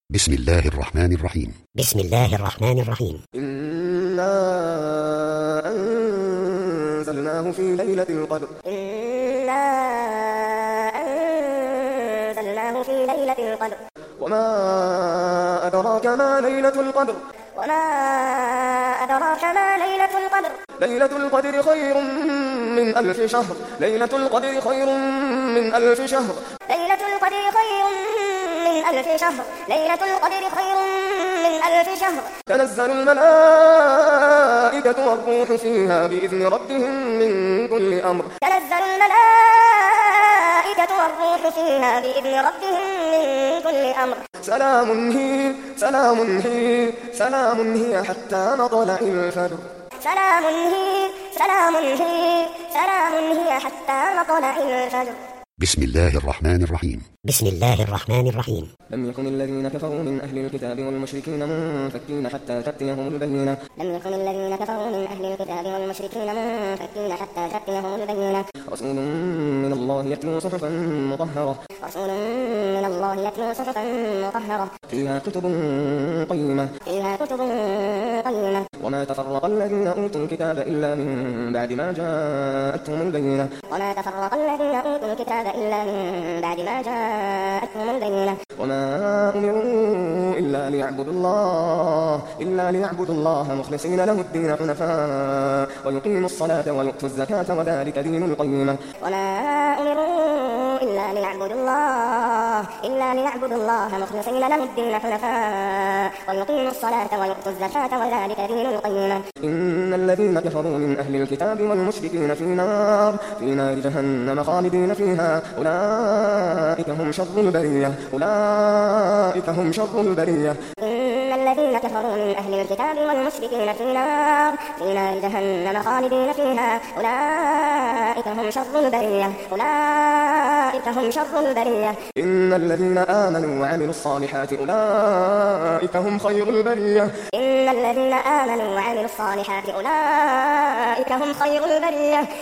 بسم الله الرحمن الرحيم. بسم الله الرحمن الرحيم. إنا أنزلناه في ليلة القدر. إنا أنزلناه في ليلة القدر. وما أدراك ما ليلة القدر. وما أدراك ما ليلة القدر. ليلة القدر خير من 1000 شهر. ليلة القدر خير من 1000 شهر. ليلة القدر خير من 1000 شهر. ليلة القدر خير من 1000 شهر. تنزل الملائكة والروح فيها بإذن ربهم من كل أمر. تنزل الملائكة والروح فيها بإذن ربهم من كل أمر. سلام هي حتى مطلع الفجر. سلام هي حتى مطلع الفجر. بسم الله الرحمن الرحيم. بسم الله الرحمن الرحيم. لم يكن الذين كفروا من أهل الكتاب والمشركين منفكين حتى تأتيهم البينة. لم يكن الذين كفروا من أهل الكتاب والمشركين منفكين حتى تأتيهم البينة. رسول من الله يتلو صحفا مطهرة. رسول من الله يتلو صحفا مطهرة. فيها كتب قيمة. وما تفرق الذين أوتوا الكتاب إلا من بعد ما جاءتهم البينة. وما تفرق الذين أوتوا الكتاب إلا من بعد ما جاءتهم البينة. وما أمروا إلا ليعبدوا الله مخلصين له الدين حنفاء ويقيموا الصلاة ويؤتوا الزكاة وذلك دين القيمة. وما أمروا إلا ليعبدوا الله مخلصين له الدين حنفاء ويقيموا الصلاة ويؤتوا الزكاة وذلك دين القيمة. إن الذين كفروا من أهل الكتاب والمشركين في نار جهنم خالدين فيها أولئك هم شر البرية. إن الذين كفروا من أهل الكتاب والمشركين في نار جهنم خالدين فيها أولئك هم شر البرية. إن الذين آمنوا وعملوا الصالحات أولئك هم خير البرية. إن الذين آمنوا وعملوا الصالحات أولئك هم خير البرية.